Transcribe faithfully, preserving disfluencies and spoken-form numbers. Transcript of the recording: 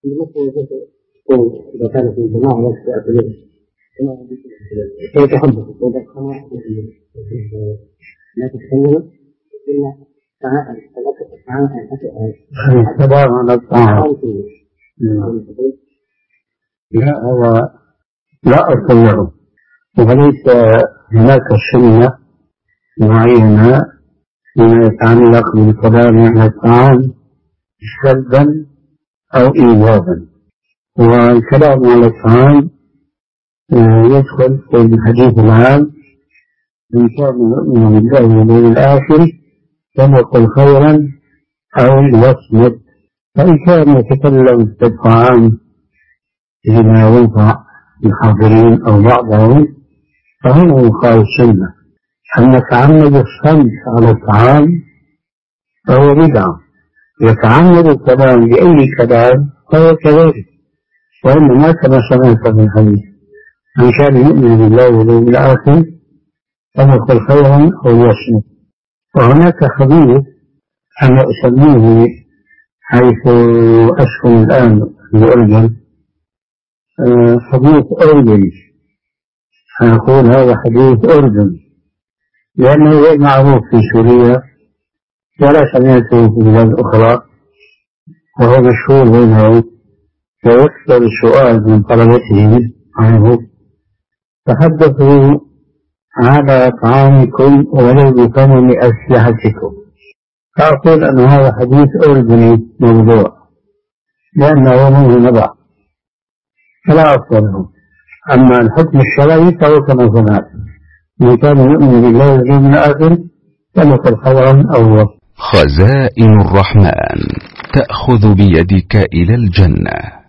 إذا كان في الجماعة وقت أكلهم كيف تحبه إذا كان لا تتكلم إلا ساعة السلام على الطعام. لا هو لا أصل له، وليس هناك سنة معينة فيما يتعلق بالكلام على الطعام سلبا أو إيجابا. والكلام على الطعام يدخل في الحديث العام: إن كان يؤمن بالله واليوم الآخر فليقل خيرا أو ليصمت. فإن كان يتكلم في الطعام لما ينفع الحاضرين أو بعضهم فهو مخالف السنة. أما تعمد الصمت على الطعام فهو بدعة، يتعمد الكلام بأي كلام فهو كذلك. وإنما كما سمعت في الحديث: من كان يؤمن بالله واليوم الآخر فليقل خيرا أو ليصمت. وهناك حديث أنا أسميه حيث أسكن الآن في الأردن حديث أردني. أقول هذا حديث أردن لأنه غير معروف في سوريا ولا سمعته في بلاد أخرى، وهو مشهور بينهم، ويكثر السؤال من طلبتهم عنه: تحدثوا على طعامكم ولو بثمن أسلحتكم. فأقول أن هذا حديث أردني موضوع لأنه منه نبع فلا أصل له. أما الحكم الشرعي فهو كما سمعت: من كان يؤمن بالله واليوم الآخر فليقل خيرا أو ليصمت. خزائن الرحمن تأخذ بيدك إلى الجنة.